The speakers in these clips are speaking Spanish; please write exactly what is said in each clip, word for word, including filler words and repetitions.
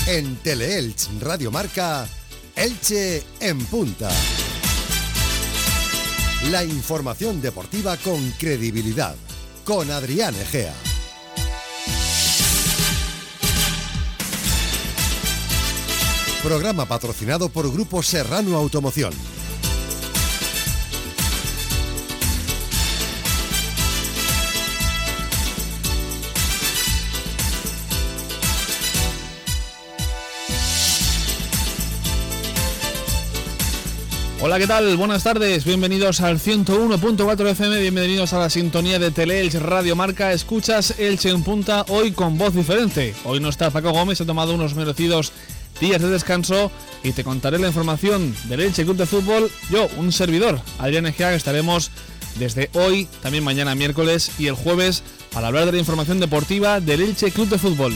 En Teleelch Radio Marca, Elche en Punta. La información deportiva con credibilidad, con Adrián Egea. Programa patrocinado por Grupo Serrano Automoción. Hola, ¿qué tal? Buenas tardes, bienvenidos al ciento uno punto cuatro F M, bienvenidos a la sintonía de Teleelch Radio Marca. Escuchas Elche en Punta, hoy con voz diferente. Hoy no está Paco Gómez, ha tomado unos merecidos días de descanso y te contaré la información del Elche Club de Fútbol. Yo, un servidor, Adrián Egea, estaremos desde hoy, también mañana miércoles y el jueves para hablar de la información deportiva del Elche Club de Fútbol.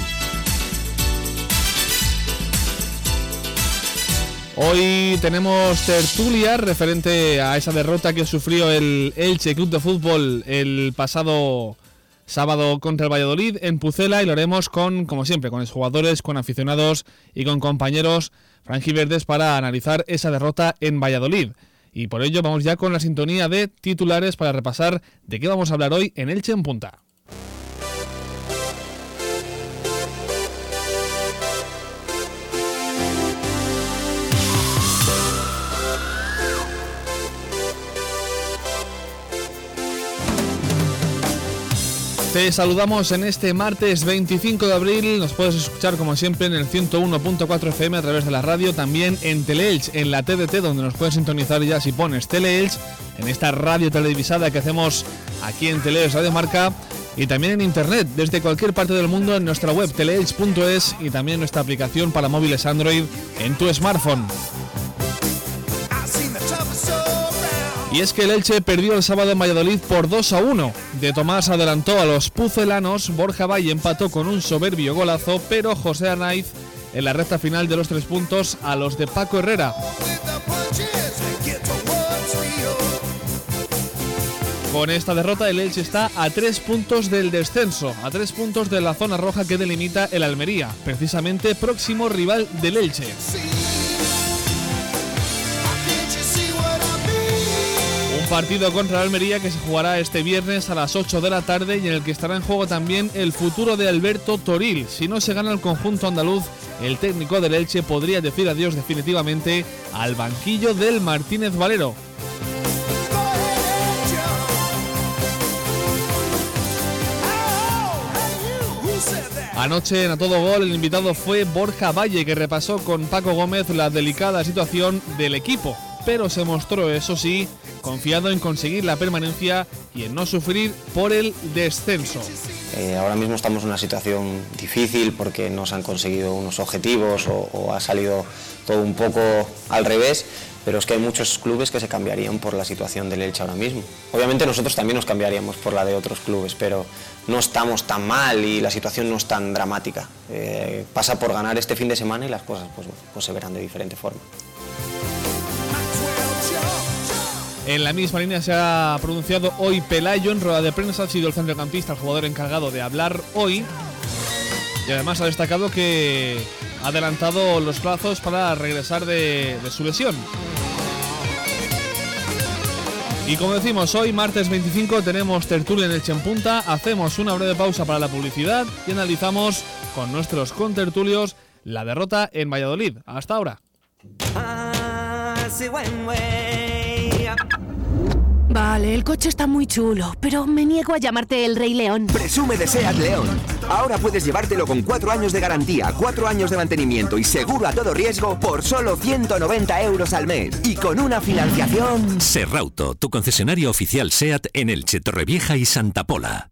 Hoy tenemos tertulia referente a esa derrota que sufrió el Elche Club de Fútbol el pasado sábado contra el Valladolid en Pucela, y lo haremos con, como siempre, con los jugadores, con aficionados y con compañeros franjiverdes para analizar esa derrota en Valladolid. Y por ello vamos ya con la sintonía de titulares para repasar de qué vamos a hablar hoy en Elche en Punta. Te saludamos en este martes veinticinco de abril, nos puedes escuchar como siempre en el ciento uno punto cuatro F M a través de la radio, también en Teleelch, en la T D T, donde nos puedes sintonizar ya si pones Teleelch, en esta radio televisada que hacemos aquí en Teleelch Radio Marca, y también en internet, desde cualquier parte del mundo en nuestra web teleelch punto es y también nuestra aplicación para móviles Android en tu smartphone. Y es que el Elche perdió el sábado en Valladolid por dos a uno. De Tomás adelantó a los pucelanos, Borja Valle empató con un soberbio golazo, pero José Arnaiz en la recta final de los tres puntos a los de Paco Herrera. Con esta derrota el Elche está a tres puntos del descenso, a tres puntos de la zona roja que delimita el Almería, precisamente próximo rival del Elche. Partido contra la Almería que se jugará este viernes a las ocho de la tarde y en el que estará en juego también el futuro de Alberto Toril. Si no se gana el conjunto andaluz, el técnico del Elche podría decir adiós definitivamente al banquillo del Martínez Valero. Anoche en A Todo Gol el invitado fue Borja Valle, que repasó con Paco Gómez la delicada situación del equipo, pero se mostró, eso sí, confiado en conseguir la permanencia y en no sufrir por el descenso. Eh, ahora mismo estamos en una situación difícil porque no se han conseguido unos objetivos o, o ha salido todo un poco al revés, pero es que hay muchos clubes que se cambiarían por la situación del Elche ahora mismo. Obviamente nosotros también nos cambiaríamos por la de otros clubes, pero no estamos tan mal y la situación no es tan dramática. Eh, pasa por ganar este fin de semana y las cosas pues, pues se verán de diferente forma. En la misma línea se ha pronunciado hoy Pelayo en rueda de prensa, ha sido el centrocampista el jugador encargado de hablar hoy, y además ha destacado que ha adelantado los plazos para regresar de, de su lesión. Y como decimos, hoy martes veinticinco tenemos tertulia en Elche en Punta, hacemos una breve pausa para la publicidad y analizamos con nuestros contertulios la derrota en Valladolid. Hasta ahora. Vale, el coche está muy chulo, pero me niego a llamarte el Rey León. Presume de SEAT León. Ahora puedes llevártelo con cuatro años de garantía, cuatro años de mantenimiento y seguro a todo riesgo por solo ciento noventa euros al mes. Y con una financiación... Serrauto, tu concesionario oficial SEAT en Elche, Torrevieja y Santa Pola.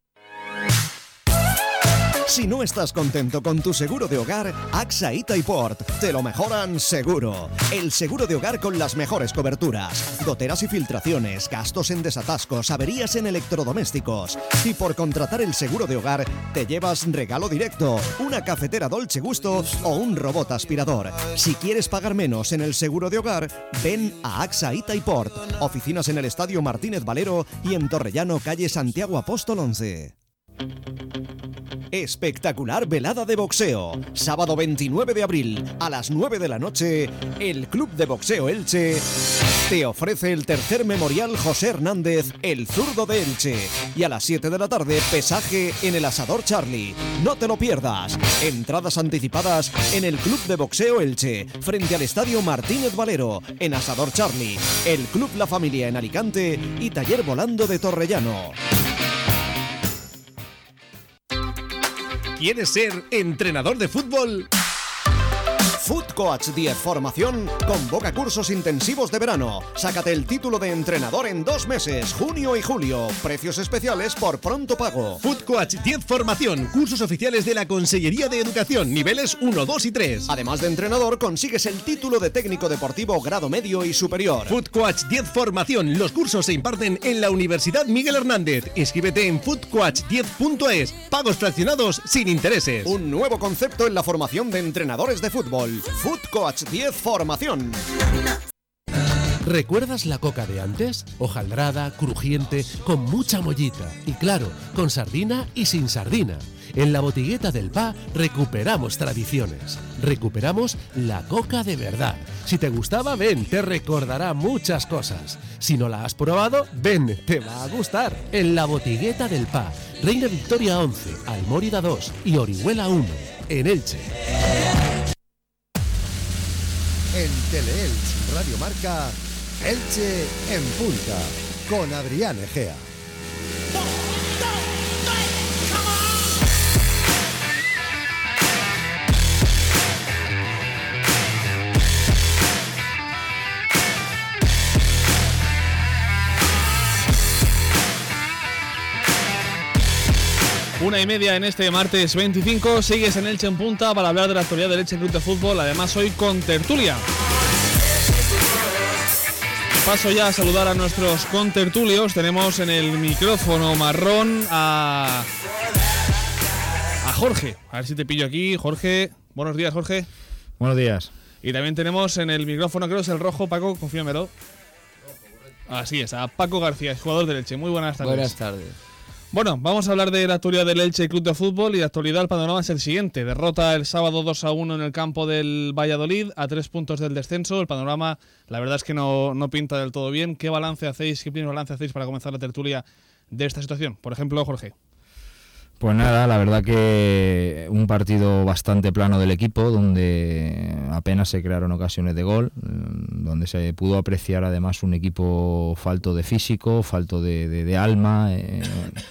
Si no estás contento con tu seguro de hogar, AXA y Taiport te lo mejoran seguro. El seguro de hogar con las mejores coberturas, goteras y filtraciones, gastos en desatascos, averías en electrodomésticos. Y por contratar el seguro de hogar, te llevas regalo directo, una cafetera Dolce Gusto o un robot aspirador. Si quieres pagar menos en el seguro de hogar, ven a AXA y Taiport. Oficinas en el Estadio Martínez Valero y en Torrellano, calle Santiago Apóstol once. espectacular velada de boxeo. Sábado veintinueve de abril a las nueve de la noche, el Club de Boxeo Elche te ofrece el tercer memorial José Hernández, el zurdo de Elche. Y a las siete de la tarde, pesaje en el Asador Charlie. No te lo pierdas. Entradas anticipadas en el Club de Boxeo Elche, frente al Estadio Martínez Valero, en Asador Charlie, el Club La Familia en Alicante y Taller Volando de Torrellano. ¿Quieres ser entrenador de fútbol? Foot Coach diez Formación convoca cursos intensivos de verano. Sácate el título de entrenador en dos meses, junio y julio. Precios especiales por pronto pago. Foot Coach diez Formación, cursos oficiales de la Consellería de Educación, niveles uno, dos y tres. Además de entrenador, consigues el título de técnico deportivo grado medio y superior. Foot Coach diez Formación, los cursos se imparten en la Universidad Miguel Hernández. Inscríbete en foot coach diez punto es. Pagos fraccionados sin intereses. Un nuevo concepto en la formación de entrenadores de fútbol. Foot Coach diez Formación. ¿Recuerdas la coca de antes? Hojaldrada, crujiente, con mucha mollita. Y claro, con sardina y sin sardina. En la botigueta del Pa recuperamos tradiciones. Recuperamos la coca de verdad. Si te gustaba, ven, te recordará muchas cosas. Si no la has probado, ven, te va a gustar. En la botigueta del Pa, Reina Victoria once, Almórida dos y Orihuela uno, en Elche. En Teleelch Radio Marca, Elche en Punta, con Adrián Egea. Una y media en este martes veinticinco, sigues en Elche en Punta para hablar de la actualidad del Elche Club de Fútbol, además hoy con tertulia. Paso ya a saludar a nuestros contertulios. Tenemos en el micrófono marrón a, a Jorge. A ver si te pillo aquí, Jorge. Buenos días, Jorge. Buenos días. Y también tenemos en el micrófono, creo que es el rojo, Paco, confírmelo. Así es, a Paco García, jugador del Elche. Muy buenas tardes. Buenas tardes. Bueno, vamos a hablar de la actualidad del Elche Club de Fútbol y de actualidad el panorama es el siguiente. Derrota el sábado dos a uno en el campo del Valladolid, a tres puntos del descenso. El panorama, la verdad es que no, no pinta del todo bien. ¿Qué balance hacéis, qué primer balance hacéis para comenzar la tertulia de esta situación? Por ejemplo, Jorge. Pues nada, la verdad que un partido bastante plano del equipo, donde apenas se crearon ocasiones de gol, donde se pudo apreciar además un equipo falto de físico, falto de, de, de alma, eh,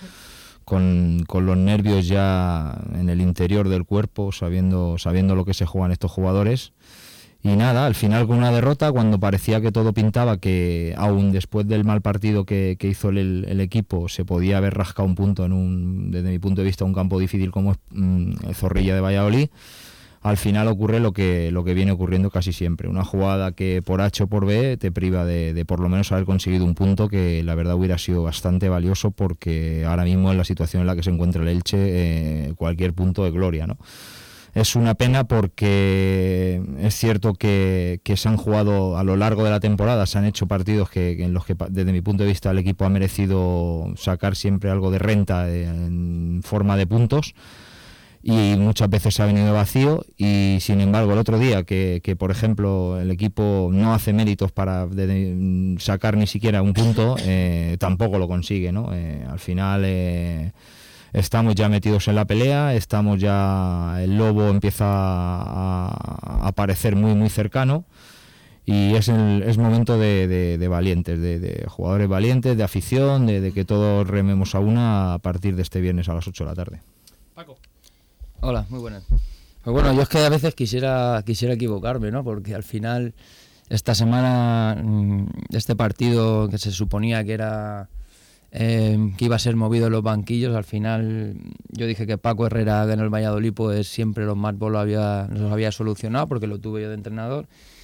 con, con los nervios ya en el interior del cuerpo, sabiendo, sabiendo lo que se juegan estos jugadores. Y nada, al final con una derrota, cuando parecía que todo pintaba, que aún después del mal partido que, que hizo el, el equipo, se podía haber rascado un punto en un, desde mi punto de vista, un campo difícil como es mmm, Zorrilla de Valladolid, al final ocurre lo que, lo que viene ocurriendo casi siempre. Una jugada que por H o por B te priva de, de por lo menos haber conseguido un punto que la verdad hubiera sido bastante valioso, porque ahora mismo en la situación en la que se encuentra el Elche, eh, cualquier punto de gloria, ¿no? Es una pena porque es cierto que, que se han jugado a lo largo de la temporada, se han hecho partidos que, que en los que desde mi punto de vista el equipo ha merecido sacar siempre algo de renta en forma de puntos, y muchas veces se ha venido vacío. Y sin embargo el otro día que, que por ejemplo el equipo no hace méritos para de, de, sacar ni siquiera un punto, eh, tampoco lo consigue, ¿no? Eh, al final... Eh, Estamos ya metidos en la pelea, estamos ya, el lobo empieza a, a aparecer muy muy cercano, y es, el, es momento de, de, de valientes, de, de jugadores valientes, de afición, de, de que todos rememos a una a partir de este viernes a las ocho de la tarde. Paco. Hola, muy buenas. Pues bueno, yo es que a veces quisiera, quisiera equivocarme, ¿no? Porque al final, esta semana, este partido que se suponía que era... Eh, que iba a ser movido en los banquillos, al final yo dije que Paco Herrera en el Valladolid pues siempre los más bolos había, los había solucionado, porque lo tuve yo de entrenador,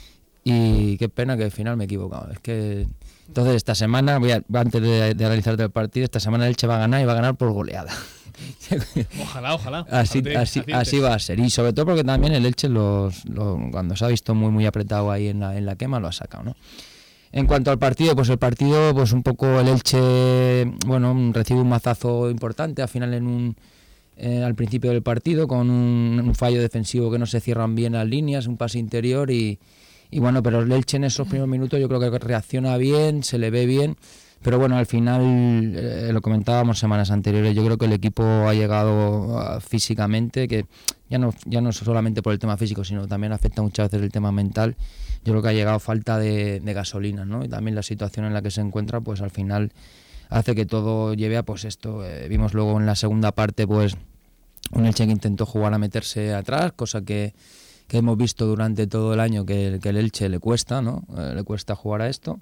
y qué pena que al final me he equivocado. Es que entonces esta semana, voy a, antes de, de analizar el partido, esta semana el Elche va a ganar y va a ganar por goleada. Ojalá, ojalá. Así, así, así va a ser, y sobre todo porque también el Elche los, los, cuando se ha visto muy muy apretado ahí en la, en la quema, lo ha sacado, ¿no? En cuanto al partido, pues el partido, pues un poco el Elche, bueno, recibe un mazazo importante al final en un eh, al principio del partido con un, un fallo defensivo que no se cierran bien las líneas, un pase interior y, y bueno, pero el Elche en esos primeros minutos yo creo que reacciona bien, se le ve bien, pero bueno, al final, eh, lo comentábamos semanas anteriores, yo creo que el equipo ha llegado uh, físicamente, que ya no, ya no solamente por el tema físico, sino también afecta muchas veces el tema mental. Yo creo que ha llegado falta de, de gasolina, ¿no? Y también la situación en la que se encuentra, pues al final hace que todo lleve a pues esto. Eh, vimos luego en la segunda parte, pues un Elche que intentó jugar a meterse atrás, cosa que, que hemos visto durante todo el año que, que el Elche le cuesta, ¿no? Eh, le cuesta jugar a esto.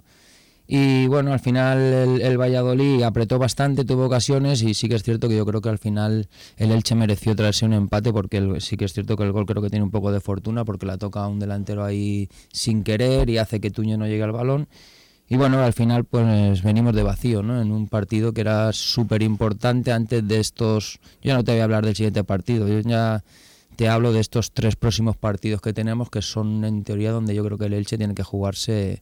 Y bueno, al final el, el Valladolid apretó bastante, tuvo ocasiones y sí que es cierto que yo creo que al final el Elche mereció traerse un empate porque el, sí que es cierto que el gol creo que tiene un poco de fortuna porque la toca a un delantero ahí sin querer y hace que Tuño no llegue al balón. Y bueno, al final pues venimos de vacío, ¿no? En un partido que era súper importante antes de estos... Yo ya no te voy a hablar del siguiente partido, yo ya te hablo de estos tres próximos partidos que tenemos que son en teoría donde yo creo que el Elche tiene que jugarse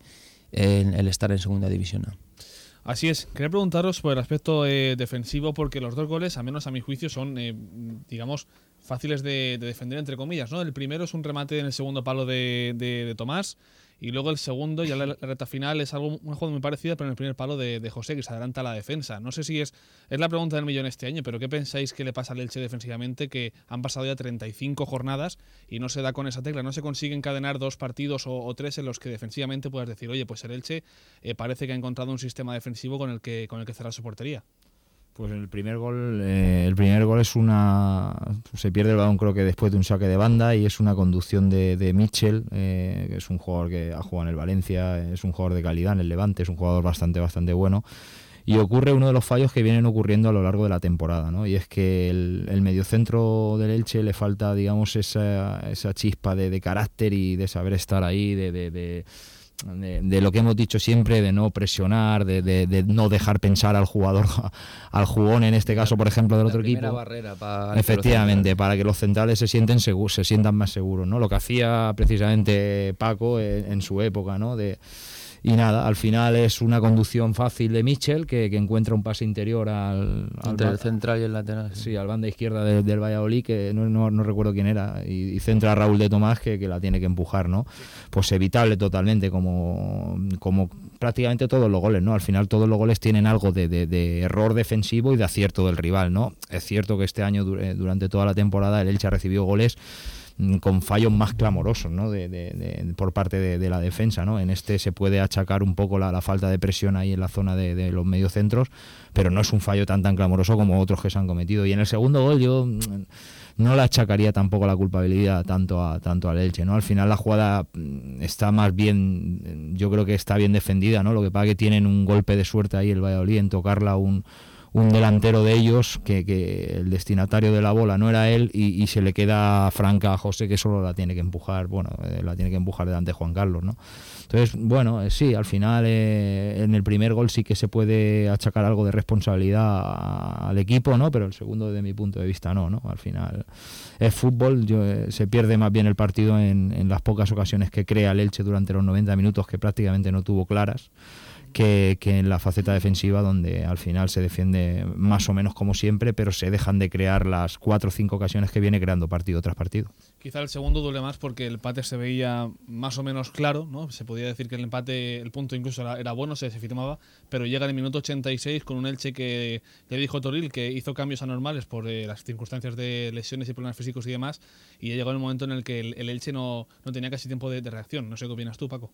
en el estar en segunda división. Así es. Quería preguntaros por el aspecto eh, defensivo, porque los dos goles, al menos a mi juicio, son, eh, digamos, fáciles de, de defender, entre comillas, ¿no? El primero es un remate en el segundo palo de, de, de Tomás, y luego el segundo, ya la, la recta final, es algo una jugada muy parecida, pero en el primer palo de, de José, que se adelanta a la defensa. No sé si es es la pregunta del millón este año, pero ¿qué pensáis que le pasa al Elche defensivamente? Que han pasado ya treinta y cinco jornadas y no se da con esa tecla, no se consigue encadenar dos partidos o, o tres en los que defensivamente puedas decir, oye, pues el Elche eh, parece que ha encontrado un sistema defensivo con el que, con el que cerrar su portería. Pues el primer gol, eh, el primer gol es una, se pierde el balón creo que después de un saque de banda y es una conducción de, de Mitchell, eh, que es un jugador que ha jugado en el Valencia, es un jugador de calidad en el Levante, es un jugador bastante bastante bueno. Y ocurre uno de los fallos que vienen ocurriendo a lo largo de la temporada, ¿no? Y es que el, el mediocentro del Elche le falta, digamos, esa, esa chispa de, de carácter y de saber estar ahí, de, de, de De, de lo que hemos dicho siempre, de no presionar, de, de, de no dejar pensar al jugador, al jugón en este caso, por ejemplo, del la otro primera equipo. Barrera para Efectivamente, para que los centrales se sienten seguros, se sientan más seguros, ¿no? Lo que hacía precisamente Paco en, en su época, ¿no? De, y nada, al final es una conducción fácil de Mitchell que, que encuentra un pase interior al, al entre el central y el lateral. Sí, sí al banda izquierda de, del Valladolid, que no, no, no recuerdo quién era, y, y centra a Raúl de Tomás que, que la tiene que empujar, ¿no? Pues evitable totalmente, como, como prácticamente todos los goles, ¿no? Al final todos los goles tienen algo de, de, de error defensivo y de acierto del rival, ¿no? Es cierto que este año, durante toda la temporada, el Elche ha recibido goles con fallos más clamorosos, ¿no? de, de, de, por parte de, de la defensa, ¿no? En este se puede achacar un poco la, la falta de presión ahí en la zona de, de los mediocentros, pero no es un fallo tan tan clamoroso como otros que se han cometido. Y en el segundo gol yo no le achacaría tampoco la culpabilidad tanto a tanto al Elche, ¿no? Al final la jugada está más bien, yo creo que está bien defendida, ¿no? Lo que pasa que tienen un golpe de suerte ahí el Valladolid en tocarla un un delantero de ellos, que, que el destinatario de la bola no era él, y, y se le queda franca a José, que solo la tiene que empujar, bueno, eh, la tiene que empujar delante de Juan Carlos, ¿no? Entonces, bueno, eh, sí, al final eh, en el primer gol sí que se puede achacar algo de responsabilidad a, al equipo, ¿no? Pero el segundo, desde mi punto de vista, no, ¿no? Al final es fútbol, yo, eh, se pierde más bien el partido en, en las pocas ocasiones que crea el Elche durante los noventa minutos, que prácticamente no tuvo claras, Que, que en la faceta defensiva, donde al final se defiende más o menos como siempre, pero se dejan de crear las cuatro o cinco ocasiones que viene creando partido tras partido. Quizá el segundo duele más porque el empate se veía más o menos claro, ¿no? Se podía decir que el empate, el punto incluso era, era bueno, se, se firmaba, pero llega en el minuto ochenta y seis con un Elche que, ya dijo Toril, que hizo cambios anormales por eh, las circunstancias de lesiones y problemas físicos y demás, y ya llegó el momento en el que el, el Elche no, no tenía casi tiempo de, de reacción. No sé qué opinas tú, Paco.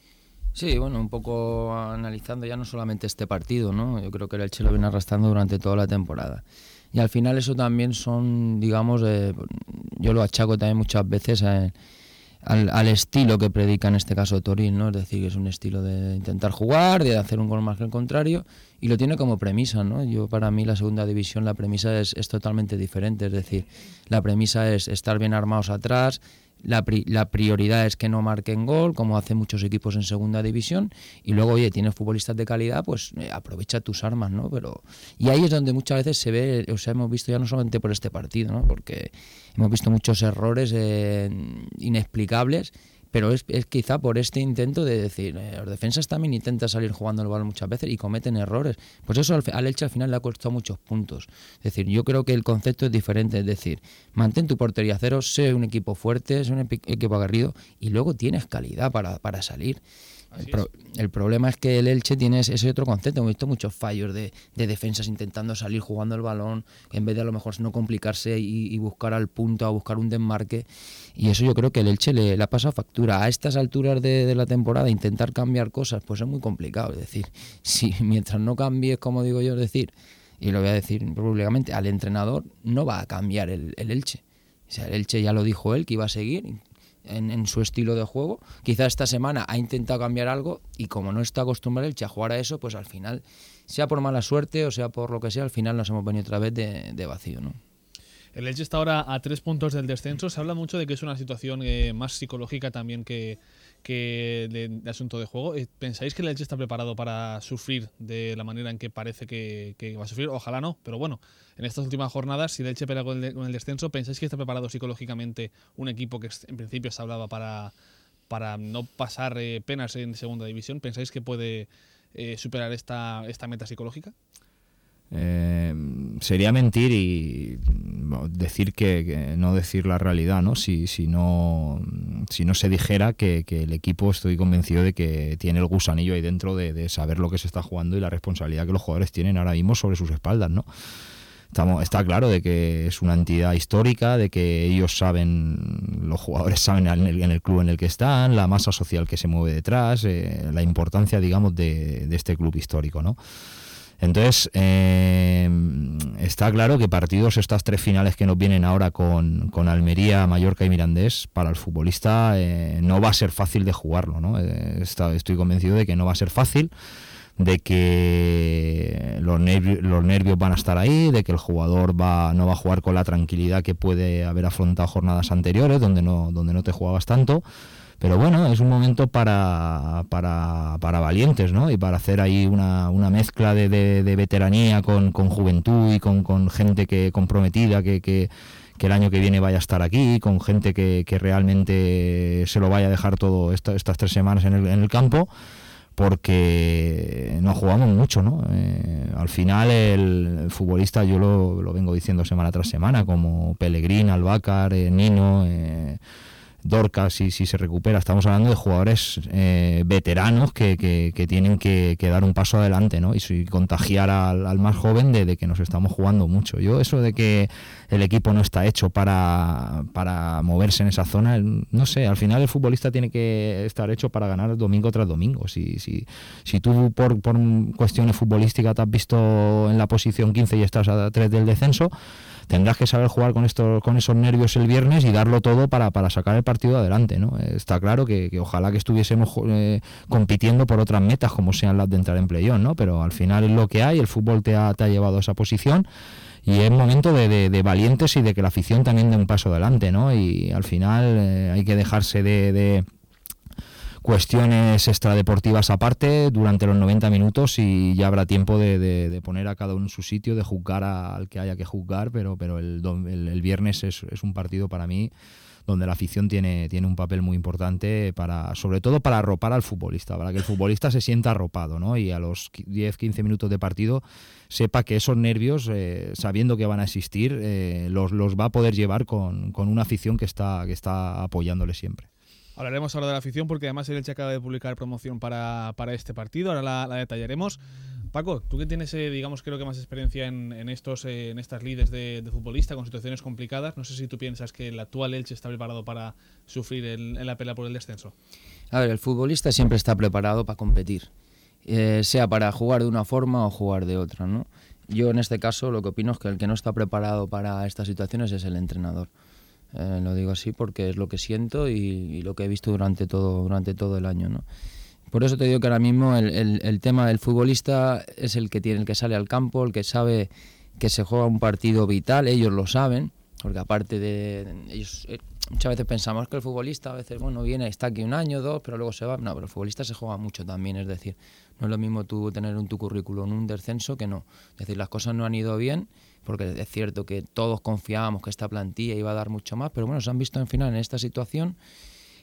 Sí, bueno, un poco analizando ya no solamente este partido, ¿no? Yo creo que el Elche lo viene arrastrando durante toda la temporada. Y al final eso también son, digamos, eh, yo lo achaco también muchas veces eh, al, al estilo que predica en este caso Toril, ¿no? Es decir, que es un estilo de intentar jugar, de hacer un gol más que el contrario, y lo tiene como premisa, ¿no? Yo, para mí, la segunda división, la premisa es, es totalmente diferente. Es decir, la premisa es estar bien armados atrás. La, pri la prioridad es que no marquen gol, como hacen muchos equipos en segunda división, y luego, oye, tienes futbolistas de calidad, pues eh, aprovecha tus armas, ¿no? Pero y ahí es donde muchas veces se ve, o sea, hemos visto ya no solamente por este partido, ¿no? Porque hemos visto muchos errores eh, inexplicables, pero es, es quizá por este intento de decir, eh, los defensas también intentan salir jugando el balón muchas veces y cometen errores. Pues eso al, al Elche al final le ha costado muchos puntos. Es decir, yo creo que el concepto es diferente, es decir, mantén tu portería cero, sé un equipo fuerte, sé un equipo aguerrido y luego tienes calidad para, para salir. El, pro, el problema es que el Elche tiene ese otro concepto. Hemos visto muchos fallos de, de defensas intentando salir jugando el balón, en vez de a lo mejor no complicarse y, y buscar al punto, a buscar un desmarque. Y eso yo creo que el Elche le, le ha pasado factura. A estas alturas de, de la temporada, intentar cambiar cosas, pues es muy complicado. Es decir, si mientras no cambies, como digo yo, es decir, y lo voy a decir públicamente, al entrenador no va a cambiar el, el Elche. O sea, el Elche ya lo dijo él, que iba a seguir En, en su estilo de juego. Quizá esta semana ha intentado cambiar algo y como no está acostumbrado el Elche a jugar a eso, pues al final, sea por mala suerte o sea por lo que sea, al final nos hemos venido otra vez de, de vacío, ¿no? El Elche está ahora a tres puntos del descenso. Se habla mucho de que es una situación eh, más psicológica también que, que de, de asunto de juego. ¿Pensáis que el Elche está preparado para sufrir de la manera en que parece que, que va a sufrir? Ojalá no, pero bueno, en estas últimas jornadas, si el Elche pelea con el, con el descenso, ¿pensáis que está preparado psicológicamente un equipo que en principio se hablaba para, para no pasar eh, penas en segunda división? ¿Pensáis que puede eh, superar esta, esta meta psicológica? Eh, sería mentir y decir que, que no decir la realidad, ¿no? Si, si no si no se dijera que, que el equipo, estoy convencido de que tiene el gusanillo ahí dentro de, de saber lo que se está jugando y la responsabilidad que los jugadores tienen ahora mismo sobre sus espaldas, ¿no? Estamos, está claro de que es una entidad histórica, de que ellos saben, los jugadores saben en el, en el club en el que están, la masa social que se mueve detrás, eh, la importancia, digamos, de, de este club histórico, ¿no? Entonces, eh, está claro que partidos, estas tres finales que nos vienen ahora con, con Almería, Mallorca y Mirandés, para el futbolista eh, no va a ser fácil de jugarlo, ¿no? Eh, está, estoy convencido de que no va a ser fácil, de que los nervios, los nervios van a estar ahí, de que el jugador va, no va a jugar con la tranquilidad que puede haber afrontado jornadas anteriores, donde no, donde no te jugabas tanto. Pero bueno, es un momento para, para, para valientes, ¿no? Y para hacer ahí una, una mezcla de, de, de veteranía con, con juventud y con, con gente que comprometida, que, que, que el año que viene vaya a estar aquí, con gente que, que realmente se lo vaya a dejar todo esta, estas tres semanas en el, en el campo, porque nos jugamos mucho, ¿no? Eh, al final el, el futbolista, yo lo, lo vengo diciendo semana tras semana, como Pellegrín, Albácar, eh, Nino... Eh, Dorca, si, si se recupera, estamos hablando de jugadores eh, veteranos que, que, que tienen que, que dar un paso adelante, ¿no? Y si contagiar al, al más joven de, de que nos estamos jugando mucho. Yo eso de que el equipo no está hecho para, para moverse en esa zona, no sé, al final el futbolista tiene que estar hecho para ganar domingo tras domingo. Si, si, si tú por, por cuestiones futbolísticas te has visto en la posición quince y estás a tres del descenso, tendrás que saber jugar con esto, con esos nervios el viernes y darlo todo para, para sacar el partido adelante, ¿no? Está claro que, que ojalá que estuviésemos eh, compitiendo por otras metas como sean las de entrar en playoff, ¿no? Pero al final es lo que hay, el fútbol te ha, te ha llevado a esa posición y es momento de, de, de valientes y de que la afición también dé un paso adelante, ¿no? Y al final eh, hay que dejarse de... de cuestiones extradeportivas aparte durante los noventa minutos y ya habrá tiempo de, de, de poner a cada uno en su sitio, de juzgar a, al que haya que juzgar, pero, pero el, el, el viernes es, es un partido para mí donde la afición tiene, tiene un papel muy importante, para, sobre todo para arropar al futbolista, para que el futbolista se sienta arropado, ¿no? Y a los diez quince minutos de partido sepa que esos nervios, eh, sabiendo que van a existir, eh, los, los va a poder llevar con, con una afición que está, que está apoyándole siempre. Hablaremos ahora de la afición porque además el Elche acaba de publicar promoción para, para este partido, ahora la, la detallaremos. Paco, tú que tienes, eh, digamos, creo que más experiencia en, en estos eh, en estas lides de, de futbolista con situaciones complicadas, no sé si tú piensas que el actual Elche está preparado para sufrir el, en la pelea por el descenso. A ver, el futbolista siempre está preparado para competir, eh, sea para jugar de una forma o jugar de otra, ¿no? Yo en este caso lo que opino es que el que no está preparado para estas situaciones es el entrenador. Eh, lo digo así porque es lo que siento y, y lo que he visto durante todo, durante todo el año, ¿no? Por eso te digo que ahora mismo el, el, el tema del futbolista es el que tiene, el que sale al campo, el que sabe que se juega un partido vital, ellos lo saben, porque aparte de ellos, eh, muchas veces pensamos que el futbolista a veces, bueno, viene, está aquí un año, dos, pero luego se va. No, pero el futbolista se juega mucho también, es decir, no es lo mismo tú tener en tu currículum un descenso que no. Es decir, las cosas no han ido bien, porque es cierto que todos confiábamos que esta plantilla iba a dar mucho más, pero bueno, se han visto en final en esta situación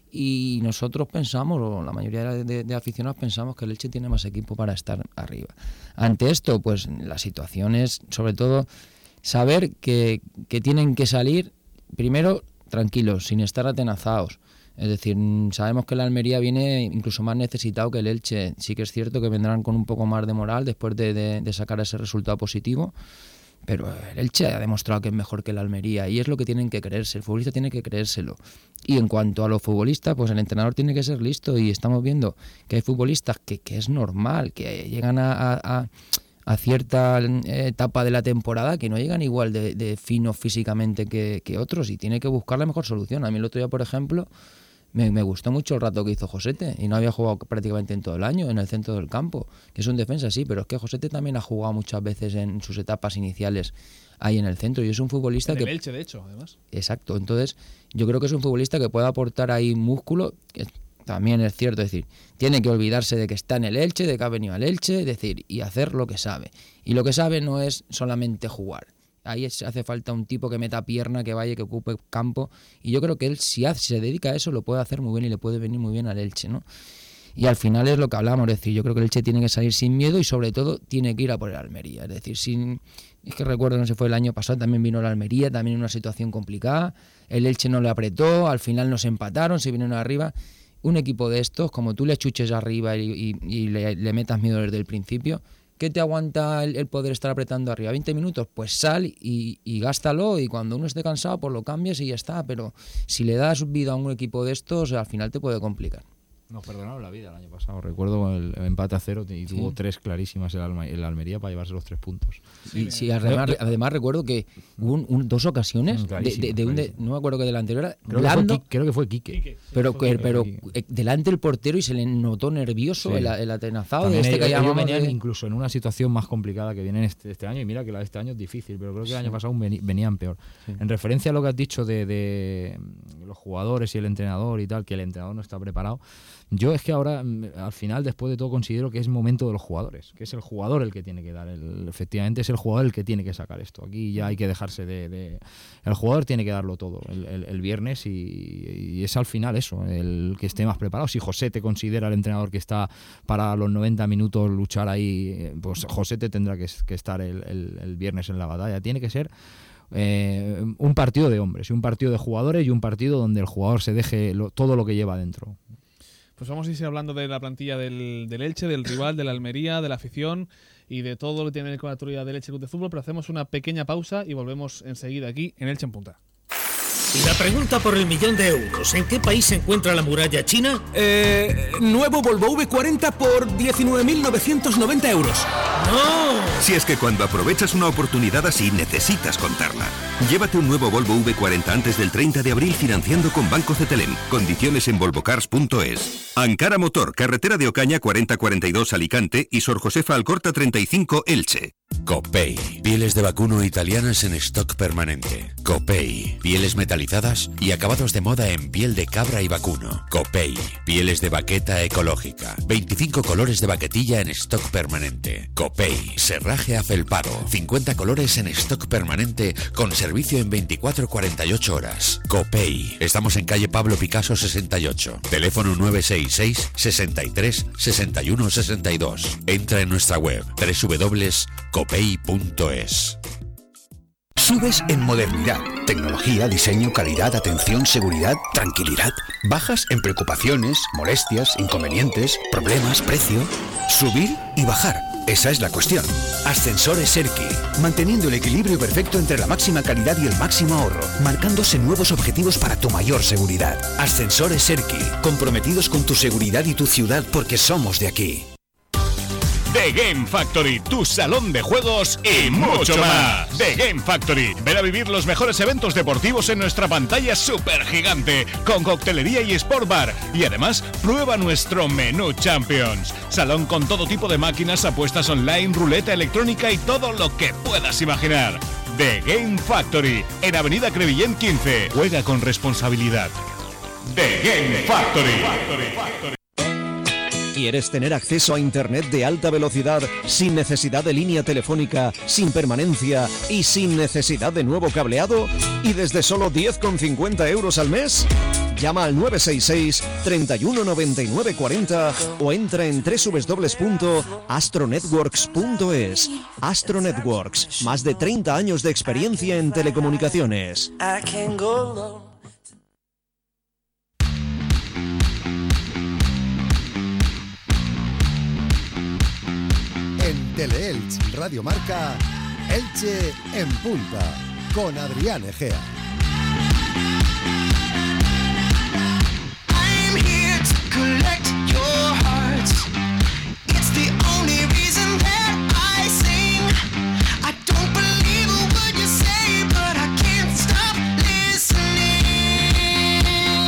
y nosotros pensamos, o la mayoría de, de aficionados pensamos que el Elche tiene más equipo para estar arriba. Ante esto, pues la situación es, sobre todo, saber que, que tienen que salir, primero, tranquilos, sin estar atenazados. Es decir, sabemos que la Almería viene incluso más necesitado que el Elche. Sí que es cierto que vendrán con un poco más de moral después de, de, de sacar ese resultado positivo, pero el Elche ha demostrado que es mejor que la Almería y es lo que tienen que creerse. El futbolista tiene que creérselo. Y en cuanto a los futbolistas, pues el entrenador tiene que ser listo, y estamos viendo que hay futbolistas que, que es normal, que llegan a, a, a cierta etapa de la temporada que no llegan igual de, de finos físicamente que, que otros, y tiene que buscar la mejor solución. A mí el otro día, por ejemplo, Me, me gustó mucho el rato que hizo Josete, y no había jugado prácticamente en todo el año en el centro del campo, que es un defensa, sí, pero es que Josete también ha jugado muchas veces en sus etapas iniciales ahí en el centro, y es un futbolista en que... el Elche, de hecho, además. Exacto, entonces yo creo que es un futbolista que puede aportar ahí músculo, que también es cierto, es decir, tiene que olvidarse de que está en el Elche, de que ha venido al Elche, es decir, y hacer lo que sabe. Y lo que sabe no es solamente jugar. Ahí es, hace falta un tipo que meta pierna, que vaya, que ocupe campo, y yo creo que él, si, hace, si se dedica a eso, lo puede hacer muy bien y le puede venir muy bien al Elche, ¿no? Y al final es lo que hablamos, es decir, yo creo que el Elche tiene que salir sin miedo y sobre todo tiene que ir a por el Almería, es decir, sin... Es que recuerdo, no sé, fue el año pasado, también vino la Almería, también en una situación complicada, el Elche no le apretó, al final nos empataron, se vinieron arriba. Un equipo de estos, como tú le chuches arriba y, y, y le, le metas miedo desde el principio, ¿qué te aguanta el, el poder estar apretando arriba? ¿veinte minutos? Pues sal y, y gástalo, y cuando uno esté cansado pues lo cambias y ya está, pero si le das vida a un equipo de estos, al final te puede complicar. Nos perdonaron la vida el año pasado, recuerdo el empate a cero y tuvo sí. tres clarísimas el, Alma, el Almería para llevarse los tres puntos. Sí, sí, además, además recuerdo que hubo un, un, dos ocasiones, de, de, de un de, no me acuerdo que de la anterior, creo, Blando, que fue, creo que fue Quique. Quique. Pero, que, pero Quique. delante del portero, y se le notó nervioso, sí. el, el atenazado. También de este ellos, que ellos venían de... incluso en una situación más complicada que vienen este, este año, y mira que la de este año es difícil, pero creo que el año sí. pasado venían peor. Sí. En referencia a lo que has dicho de, de los jugadores y el entrenador y tal, que el entrenador no está preparado, yo es que ahora, al final, después de todo, considero que es momento de los jugadores, que es el jugador el que tiene que dar, el, efectivamente es el jugador el que tiene que sacar esto. Aquí ya hay que dejarse de... de el jugador tiene que darlo todo el, el, el viernes, y, y es al final eso, el que esté más preparado. Si José te considera el entrenador que está para los noventa minutos luchar ahí, pues José te tendrá que, que estar el, el, el viernes en la batalla. Tiene que ser eh, un partido de hombres, y un partido de jugadores, y un partido donde el jugador se deje lo, todo lo que lleva dentro. Pues vamos a ir hablando de la plantilla del, del Elche, del rival, de la Almería, de la afición y de todo lo que tiene que ver con la actualidad del Elche Club de Fútbol, pero hacemos una pequeña pausa y volvemos enseguida aquí en Elche en Punta. La pregunta por el millón de euros: ¿en qué país se encuentra la muralla china? Eh, nuevo Volvo V cuarenta por diecinueve mil novecientos noventa euros. ¡No! Si es que cuando aprovechas una oportunidad así, necesitas contarla. Llévate un nuevo Volvo V cuarenta antes del treinta de abril financiando con Banco Cetelem. Condiciones en volvocars punto es. Ankara Motor, carretera de Ocaña cuarenta cuarenta y dos Alicante y Sor Josefa Alcorta treinta y cinco Elche. Copei, pieles de vacuno italianas en stock permanente. Copei, pieles metalizadas y acabados de moda en piel de cabra y vacuno. Copei, pieles de baqueta ecológica. veinticinco colores de baquetilla en stock permanente. Copei, serraje afelpado. cincuenta colores en stock permanente con servicio en veinticuatro a cuarenta y ocho horas. Copei, estamos en calle Pablo Picasso sesenta y ocho. Teléfono nueve seis seis, sesenta y tres, sesenta y uno sesenta y dos. Entra en nuestra web doble u doble u doble u punto copei punto es. Subes en modernidad, tecnología, diseño, calidad, atención, seguridad, tranquilidad. Bajas en preocupaciones, molestias, inconvenientes, problemas, precio. Subir y bajar, esa es la cuestión. Ascensores Erki, manteniendo el equilibrio perfecto entre la máxima calidad y el máximo ahorro, marcándose nuevos objetivos para tu mayor seguridad. Ascensores Erki, comprometidos con tu seguridad y tu ciudad porque somos de aquí. The Game Factory, tu salón de juegos y mucho más. The Game Factory, ven a vivir los mejores eventos deportivos en nuestra pantalla super gigante, con coctelería y sport bar. Y además, prueba nuestro menú Champions. Salón con todo tipo de máquinas, apuestas online, ruleta electrónica y todo lo que puedas imaginar. The Game Factory, en Avenida Crevillent quince. Juega con responsabilidad. The Game Factory. ¿Quieres tener acceso a Internet de alta velocidad sin necesidad de línea telefónica, sin permanencia y sin necesidad de nuevo cableado? ¿Y desde solo diez con cincuenta euros al mes? Llama al nueve seis seis, treinta y uno, noventa y nueve, cuarenta o entra en doble u doble u doble u punto astronetworks punto es. Astro Networks, más de treinta años de experiencia en telecomunicaciones. En Teleelch Radio Marca, Elche en Punta, con Adrián Egea. I'm here to collect your hearts. It's the only reason that I sing. I don't believe a word you say, but I can't stop listening.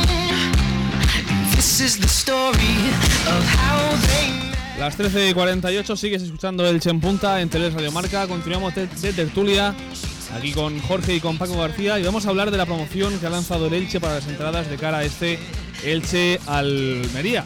This is the story of how they... Las trece y cuarenta y ocho, sigues escuchando Elche en Punta en Teleelch Radio Marca. Continuamos de, de tertulia aquí con Jorge y con Paco García y vamos a hablar de la promoción que ha lanzado el Elche para las entradas de cara a este Elche Almería.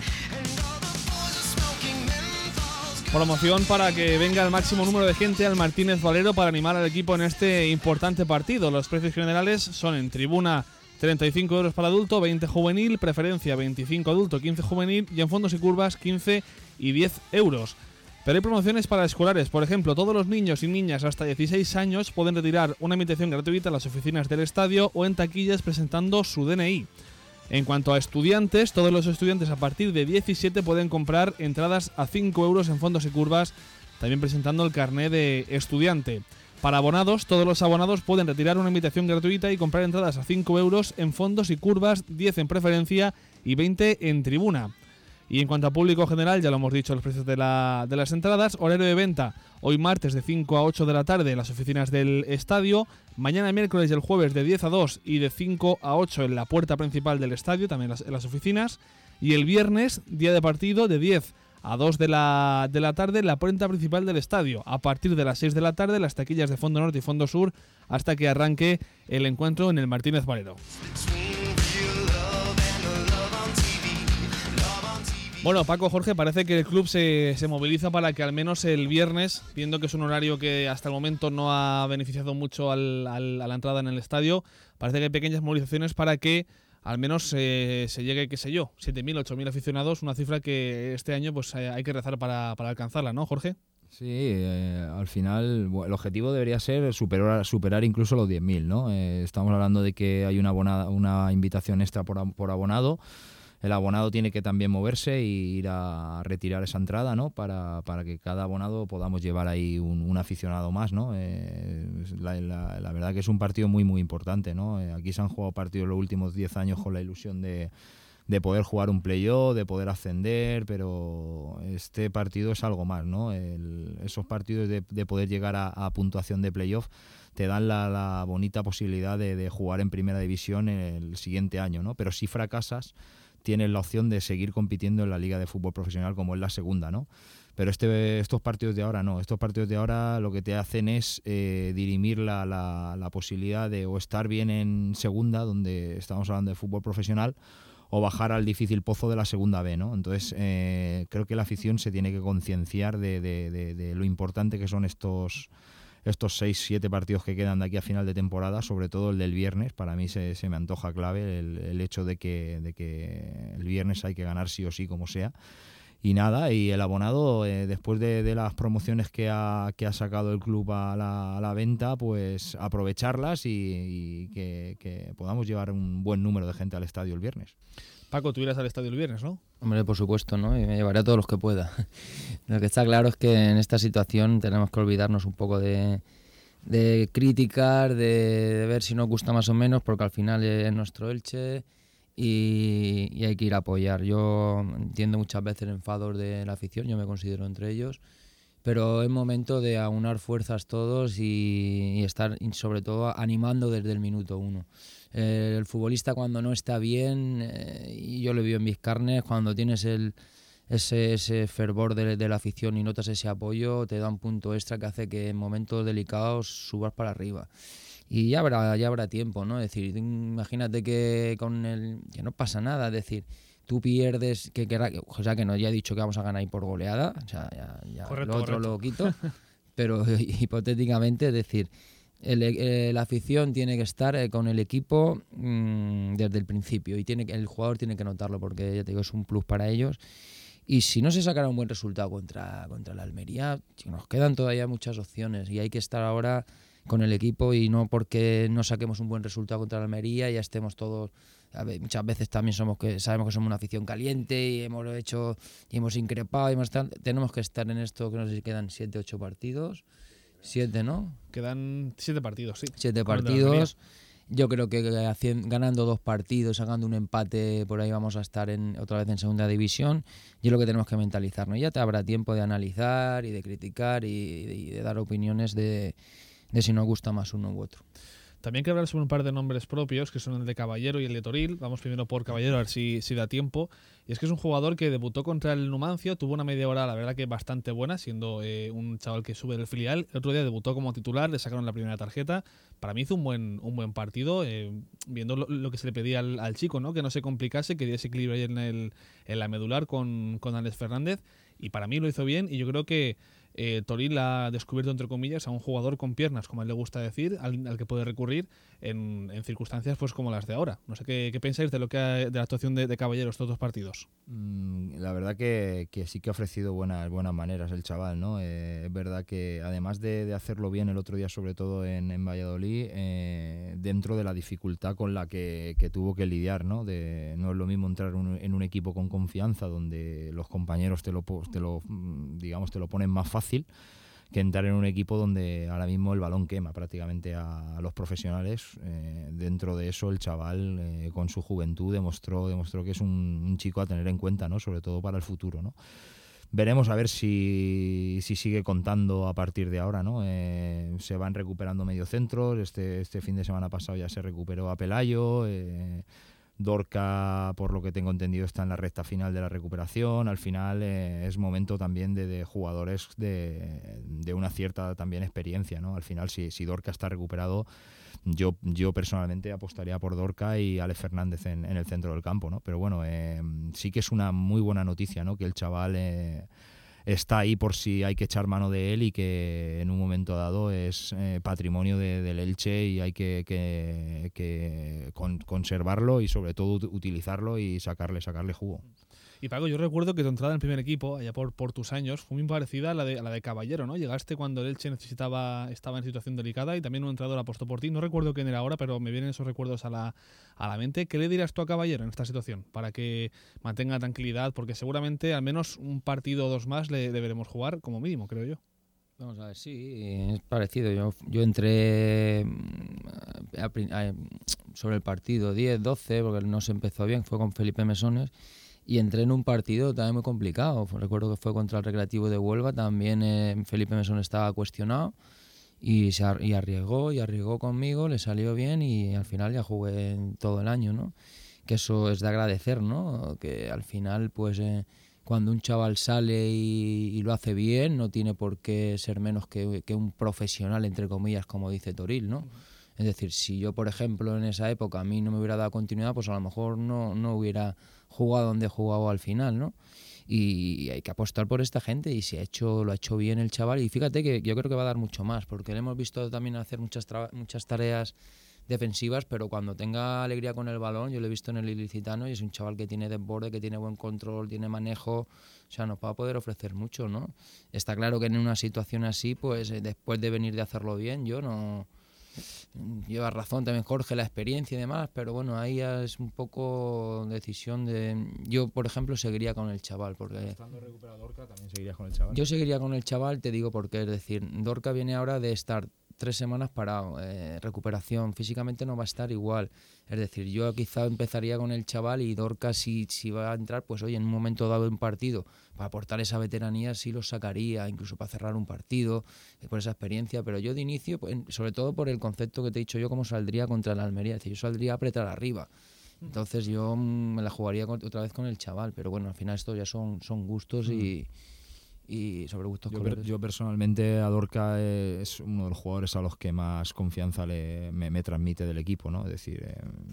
Promoción para que venga el máximo número de gente al Martínez Valero para animar al equipo en este importante partido. Los precios generales son en tribuna treinta y cinco euros para adulto, veinte juvenil, preferencia veinticinco adulto, quince juvenil y en fondos y curvas quince y diez euros. Pero hay promociones para escolares. Por ejemplo, todos los niños y niñas hasta dieciséis años pueden retirar una invitación gratuita en las oficinas del estadio o en taquillas presentando su D N I. En cuanto a estudiantes, todos los estudiantes a partir de diecisiete pueden comprar entradas a cinco euros en fondos y curvas, también presentando el carné de estudiante. Para abonados, todos los abonados pueden retirar una invitación gratuita y comprar entradas a cinco euros en fondos y curvas, diez en preferencia y veinte en tribuna. Y en cuanto a público general, ya lo hemos dicho, los precios de, la, de las entradas. Horario de venta, hoy martes de cinco a ocho de la tarde en las oficinas del estadio. Mañana miércoles y el jueves de diez a dos y de cinco a ocho en la puerta principal del estadio, también en las, en las oficinas. Y el viernes, día de partido, de diez a dos de la, de la tarde en la puerta principal del estadio. A partir de las seis de la tarde, las taquillas de fondo norte y fondo sur, hasta que arranque el encuentro en el Martínez Valero. Bueno, Paco, Jorge, parece que el club se, se moviliza para que al menos el viernes, viendo que es un horario que hasta el momento no ha beneficiado mucho al, al, a la entrada en el estadio, parece que hay pequeñas movilizaciones para que al menos eh, se llegue, qué sé yo, siete mil, ocho mil aficionados, una cifra que este año pues hay que rezar para, para alcanzarla, ¿no, Jorge? Sí, eh, al final bueno, el objetivo debería ser superar, superar incluso los diez mil, ¿no? Eh, estamos hablando de que hay una, abonada, una invitación extra por, por abonado. El abonado tiene que también moverse e ir a retirar esa entrada, ¿no? Para, para que cada abonado podamos llevar ahí un, un aficionado más, ¿no? Eh, la, la, la verdad que es un partido muy, muy importante, ¿no? Eh, aquí se han jugado partidos los últimos diez años con la ilusión de, de poder jugar un play-off, de poder ascender, pero este partido es algo más, ¿no? El, esos partidos de, de poder llegar a, a puntuación de play-off te dan la, la bonita posibilidad de, de jugar en primera división el siguiente año, ¿no? Pero si fracasas, tienes la opción de seguir compitiendo en la Liga de Fútbol Profesional como es la segunda, ¿no? Pero este, estos partidos de ahora no, estos partidos de ahora lo que te hacen es eh, dirimir la, la, la posibilidad de o estar bien en segunda, donde estamos hablando de fútbol profesional, o bajar al difícil pozo de la segunda B, ¿no? Entonces eh, creo que la afición se tiene que concienciar de, de, de, de lo importante que son estos... estos seis siete partidos que quedan de aquí a final de temporada, sobre todo el del viernes, para mí se, se me antoja clave el, el hecho de que, de que el viernes hay que ganar sí o sí, como sea. Y nada, y el abonado, eh, después de, de las promociones que ha, que ha sacado el club a la, a la venta, pues aprovecharlas y, y que, que podamos llevar un buen número de gente al estadio el viernes. Paco, tú irás al estadio el viernes, ¿no? Hombre, por supuesto, ¿no? Y me llevaré a todos los que pueda. Lo que está claro es que en esta situación tenemos que olvidarnos un poco de, de criticar, de, de ver si nos gusta más o menos, porque al final es nuestro Elche y, y hay que ir a apoyar. Yo entiendo muchas veces el enfado de la afición, yo me considero entre ellos, pero es momento de aunar fuerzas todos y, y estar, sobre todo, animando desde el minuto uno. Eh, el futbolista cuando no está bien, eh, y yo lo veo en mis carnes, cuando tienes el, ese, ese fervor de, de la afición y notas ese apoyo, te da un punto extra que hace que en momentos delicados subas para arriba. Y ya habrá, ya habrá tiempo, ¿no? Es decir, imagínate que con el que no pasa nada, es decir, tú pierdes, que, que, o sea, que no ya he dicho que vamos a ganar ahí por goleada, o sea, ya, ya correcto, lo otro correcto. lo quito, pero hipotéticamente, es decir, el, el, la afición tiene que estar eh, con el equipo mmm, desde el principio y tiene el jugador tiene que notarlo porque ya te digo, es un plus para ellos. Y si no se sacará un buen resultado contra, contra la Almería, nos quedan todavía muchas opciones y hay que estar ahora con el equipo y no porque no saquemos un buen resultado contra la Almería ya estemos todos. A ver, muchas veces también somos que sabemos que somos una afición caliente y hemos hecho y hemos increpado y hemos estado, tenemos que estar en esto que no sé si quedan siete, ocho partidos, siete, ¿no? Quedan siete partidos, sí. Siete partidos. Yo creo que ganando dos partidos, sacando un empate, por ahí vamos a estar en, otra vez en segunda división. Y es lo que tenemos que mentalizarnos. Ya te habrá tiempo de analizar y de criticar y de, y de dar opiniones de, de si nos gusta más uno u otro. También hay que hablar sobre un par de nombres propios, que son el de Caballero y el de Toril. Vamos primero por Caballero, a ver si, si da tiempo. Y es que es un jugador que debutó contra el Numancia, tuvo una media hora, la verdad que bastante buena, siendo eh, un chaval que sube del filial. El otro día debutó como titular, le sacaron la primera tarjeta. Para mí hizo un buen un buen partido, eh, viendo lo, lo que se le pedía al, al chico, ¿no? Que no se complicase, que diese equilibrio ahí en, el, en la medular con, con Alex Fernández. Y para mí lo hizo bien y yo creo que eh, Toril ha descubierto, entre comillas, a un jugador con piernas, como a él le gusta decir, al, al que puede recurrir en, en circunstancias pues como las de ahora. No sé qué, qué pensáis de lo que ha, de la actuación de, de Caballero estos dos partidos. Mm, la verdad que, que sí que ha ofrecido buenas, buenas maneras el chaval, ¿no? Eh, es verdad que además de, de hacerlo bien el otro día, sobre todo en, en Valladolid, eh, dentro de la dificultad con la que, que tuvo que lidiar, ¿no? De, no es lo mismo entrar un, en un equipo con confianza donde los compañeros te lo, te lo, digamos, te lo ponen más fácil que entrar en un equipo donde ahora mismo el balón quema prácticamente a, a los profesionales. Eh, dentro de eso el chaval eh, con su juventud demostró, demostró que es un, un chico a tener en cuenta, ¿no? Sobre todo para el futuro, ¿no? Veremos a ver si, si sigue contando a partir de ahora, ¿no? Eh, se van recuperando mediocentros, este, este fin de semana pasado ya se recuperó a Pelayo, eh, Dorca, por lo que tengo entendido, está en la recta final de la recuperación. Al final eh, es momento también de, de jugadores de, de una cierta también experiencia, ¿no? Al final, si, si Dorca está recuperado, yo, yo personalmente apostaría por Dorca y Alex Fernández en, en el centro del campo, ¿no? Pero bueno, eh, sí que es una muy buena noticia, ¿no? Que el chaval eh, está ahí por si hay que echar mano de él y que en un momento dado es eh, patrimonio de, del Elche y hay que, que, que con, conservarlo y sobre todo utilizarlo y sacarle, sacarle jugo. Y Paco, yo recuerdo que tu entrada en el primer equipo, allá por, por tus años, fue muy parecida a la, de, a la de Caballero, ¿no? Llegaste cuando el Elche necesitaba, estaba en situación delicada y también un entrenador apostó por ti. No recuerdo quién era ahora, pero me vienen esos recuerdos a la, a la mente. ¿Qué le dirás tú a Caballero en esta situación para que mantenga tranquilidad? Porque seguramente al menos un partido o dos más le deberemos jugar como mínimo, creo yo. Vamos a ver, sí, es parecido. Yo, yo entré a, a, sobre el partido diez, doce, porque no se empezó bien, fue con Felipe Mesones. Y entré en un partido también muy complicado. Recuerdo que fue contra el Recreativo de Huelva. También eh, Felipe Mesón estaba cuestionado y, se ar- y arriesgó, y arriesgó conmigo, le salió bien y al final ya jugué todo el año, ¿no? Que eso es de agradecer, ¿no? Que al final, pues, eh, cuando un chaval sale y, y lo hace bien, no tiene por qué ser menos que, que un profesional, entre comillas, como dice Toril, ¿no? Es decir, si yo, por ejemplo, en esa época a mí no me hubiera dado continuidad, pues a lo mejor no, no hubiera jugado donde he jugado al final, ¿no? Y hay que apostar por esta gente y si ha hecho, lo ha hecho bien el chaval. Y fíjate que yo creo que va a dar mucho más, porque le hemos visto también hacer muchas, tra- muchas tareas defensivas, pero cuando tenga alegría con el balón, yo lo he visto en el Ilicitano y es un chaval que tiene desborde, que tiene buen control, tiene manejo, o sea, nos va a poder ofrecer mucho, ¿no? Está claro que en una situación así, pues después de venir de hacerlo bien, yo no... Lleva razón también Jorge, la experiencia y demás, pero bueno, ahí ya es un poco decisión de... Yo, por ejemplo, seguiría con el chaval, porque... Estando recuperado Dorca, también seguirías con el chaval. Yo seguiría con el chaval, te digo porque, es decir, Dorca viene ahora de estar tres semanas parado, eh, recuperación, físicamente no va a estar igual. Es decir, yo quizá empezaría con el chaval y Dorca si, si va a entrar, pues oye, en un momento dado en partido, para aportar esa veteranía sí lo sacaría, incluso para cerrar un partido, eh, por esa experiencia, pero yo de inicio, pues, sobre todo por el concepto que te he dicho yo, cómo saldría contra el Almería, es decir, yo saldría a apretar arriba. Entonces yo mm, me la jugaría con, otra vez con el chaval, pero bueno, al final esto ya son, son gustos y... y sobre gustos yo, colores. per, yo personalmente a Dorca es uno de los jugadores a los que más confianza le, me, me transmite del equipo, ¿no? Es decir, eh,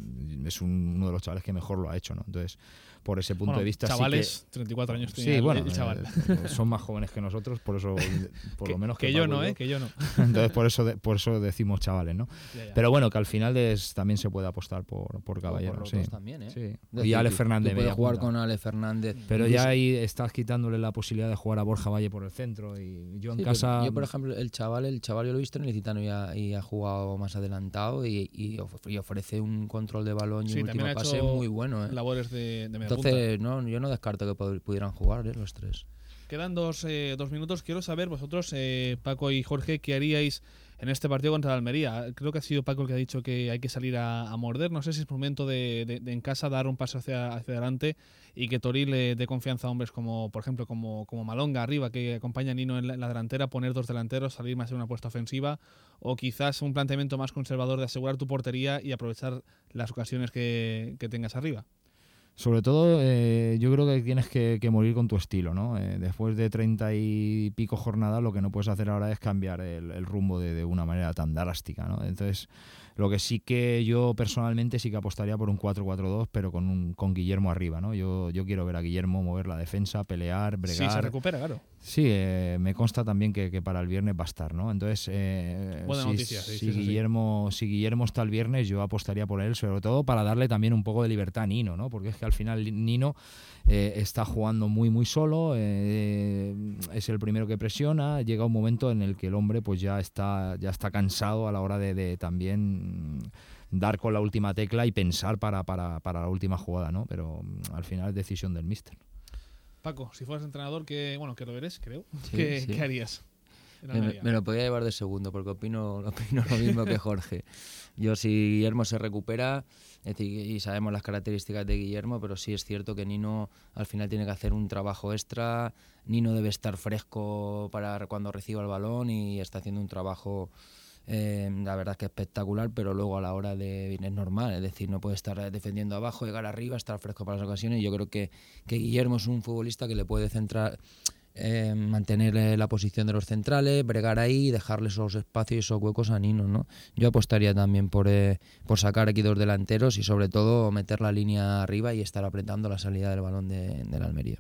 es un, uno de los chavales que mejor lo ha hecho, ¿no? Entonces, por ese punto bueno, de vista chavales, sí que, treinta y cuatro años sí, tenía bueno, el chaval. Eh, son más jóvenes que nosotros, por eso, por que, lo menos que, que yo Paco no, y yo. ¿eh? Que yo no. Entonces, por eso, de, por eso decimos chavales, ¿no? Ya, ya. Pero bueno, que al final es, también se puede apostar por, por Caballero. Por los sí. dos también, ¿eh? Sí. Decir, Y Ale tú- Fernández. tú puedes media jugar punta. con Ale Fernández. Pero Incluso- ya ahí estás quitándole la posibilidad de jugar a Borja Valle por el centro. Y yo en Sí, casa. pero yo, por ejemplo, el chaval, el chaval yo lo he visto en el Licitano y ha, y ha jugado más adelantado y, y of- y ofrece un control de balón y Sí, un también último ha pase hecho muy bueno. ¿eh? labores de, de media Entonces, no, yo no descarto que pod- pudieran jugar ¿eh? los tres. Quedan dos, eh, dos minutos. Quiero saber vosotros, eh, Paco y Jorge, ¿qué haríais en este partido contra el Almería? Creo que ha sido Paco el que ha dicho que hay que salir a, a morder. No sé si es momento de, de, de en casa dar un paso hacia, hacia adelante y que Toril le dé confianza a hombres como, por ejemplo, como, como Malonga arriba, que acompaña a Nino en la, en la delantera, poner dos delanteros, salir más en una apuesta ofensiva, o quizás un planteamiento más conservador de asegurar tu portería y aprovechar las ocasiones que, que tengas arriba. Sobre todo, eh, yo creo que tienes que, que morir con tu estilo, ¿no? Eh, después de treinta y pico jornadas, lo que no puedes hacer ahora es cambiar el, el rumbo de, de una manera tan drástica, ¿no? Entonces, lo que sí que yo personalmente sí que apostaría por un cuatro cuatro dos, pero con un con Guillermo arriba, ¿no? Yo, yo quiero ver a Guillermo mover la defensa, pelear, bregar. Sí, se recupera, claro. Sí, eh, me consta también que, que para el viernes va a estar, ¿no? Entonces, eh, Buena si, noticia, sí, si, sí, sí, sí. Guillermo, si Guillermo está el viernes, yo apostaría por él, sobre todo para darle también un poco de libertad a Nino, ¿no? Porque es que al final Nino eh, está jugando muy, muy solo, eh, es el primero que presiona, llega un momento en el que el hombre pues ya está, ya está cansado a la hora de, de también dar con la última tecla y pensar para, para, para la última jugada, ¿no? Pero mm, al final es decisión del míster. Paco, si fueras entrenador, que bueno, que lo eres, creo, Sí, ¿qué, sí. ¿qué harías? en Me, Almería? me lo podía llevar de segundo porque opino, opino lo mismo que Jorge. Yo, si Guillermo se recupera, es decir, y sabemos las características de Guillermo, pero sí es cierto que Nino al final tiene que hacer un trabajo extra. Nino debe estar fresco para cuando reciba el balón y está haciendo un trabajo, eh, la verdad es que espectacular, pero luego a la hora de es normal, es decir, no puede estar defendiendo abajo, llegar arriba, estar fresco para las ocasiones. Yo creo que, que Guillermo es un futbolista que le puede centrar. Eh, mantener eh, la posición de los centrales, bregar ahí, dejarle esos espacios y esos huecos a Nino, ¿no? Yo apostaría también por, eh, por sacar aquí dos delanteros y sobre todo meter la línea arriba y estar apretando la salida del balón de, de la Almería.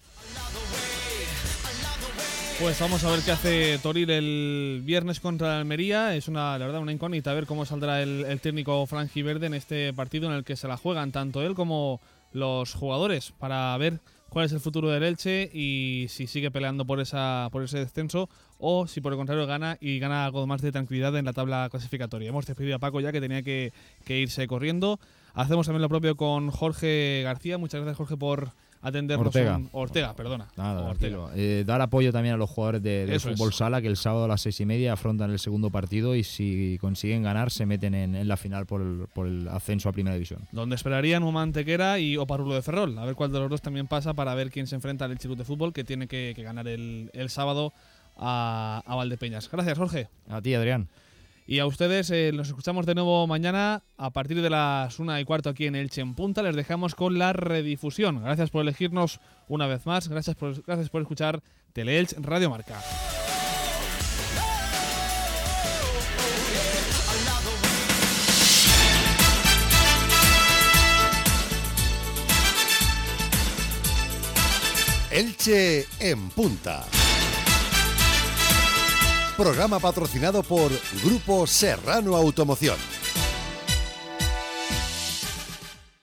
Pues vamos a ver qué hace Toril el viernes contra la Almería. Es una, la verdad, una incógnita a ver cómo saldrá el, el técnico franjiverde en este partido en el que se la juegan tanto él como los jugadores para ver cuál es el futuro del Elche y si sigue peleando por esa por ese descenso o si por el contrario gana y gana algo más de tranquilidad en la tabla clasificatoria. Hemos despedido a Paco ya que tenía que, que irse corriendo. Hacemos también lo propio con Jorge García. Muchas gracias, Jorge, por atendernos. Ortega. Un, Ortega, perdona. Nada, Ortega. tranquilo. Eh, dar apoyo también a los jugadores de, del Eso fútbol es. sala que el sábado a las seis y media afrontan el segundo partido y si consiguen ganar se meten en, en la final por el, por el ascenso a Primera División. Donde esperarían un Mantequera y Oparulo de Ferrol. A ver cuál de los dos también pasa para ver quién se enfrenta al Elche Club de Fútbol, que tiene que, que ganar el, el sábado a, a Valdepeñas. Gracias, Jorge. A ti, Adrián. Y a ustedes, eh, nos escuchamos de nuevo mañana a partir de las una y cuarto aquí en Elche en Punta. Les dejamos con la redifusión. Gracias por elegirnos una vez más. Gracias por, gracias por escuchar Teleelch Radio Marca. Elche en Punta. Programa patrocinado por Grupo Serrano Automoción.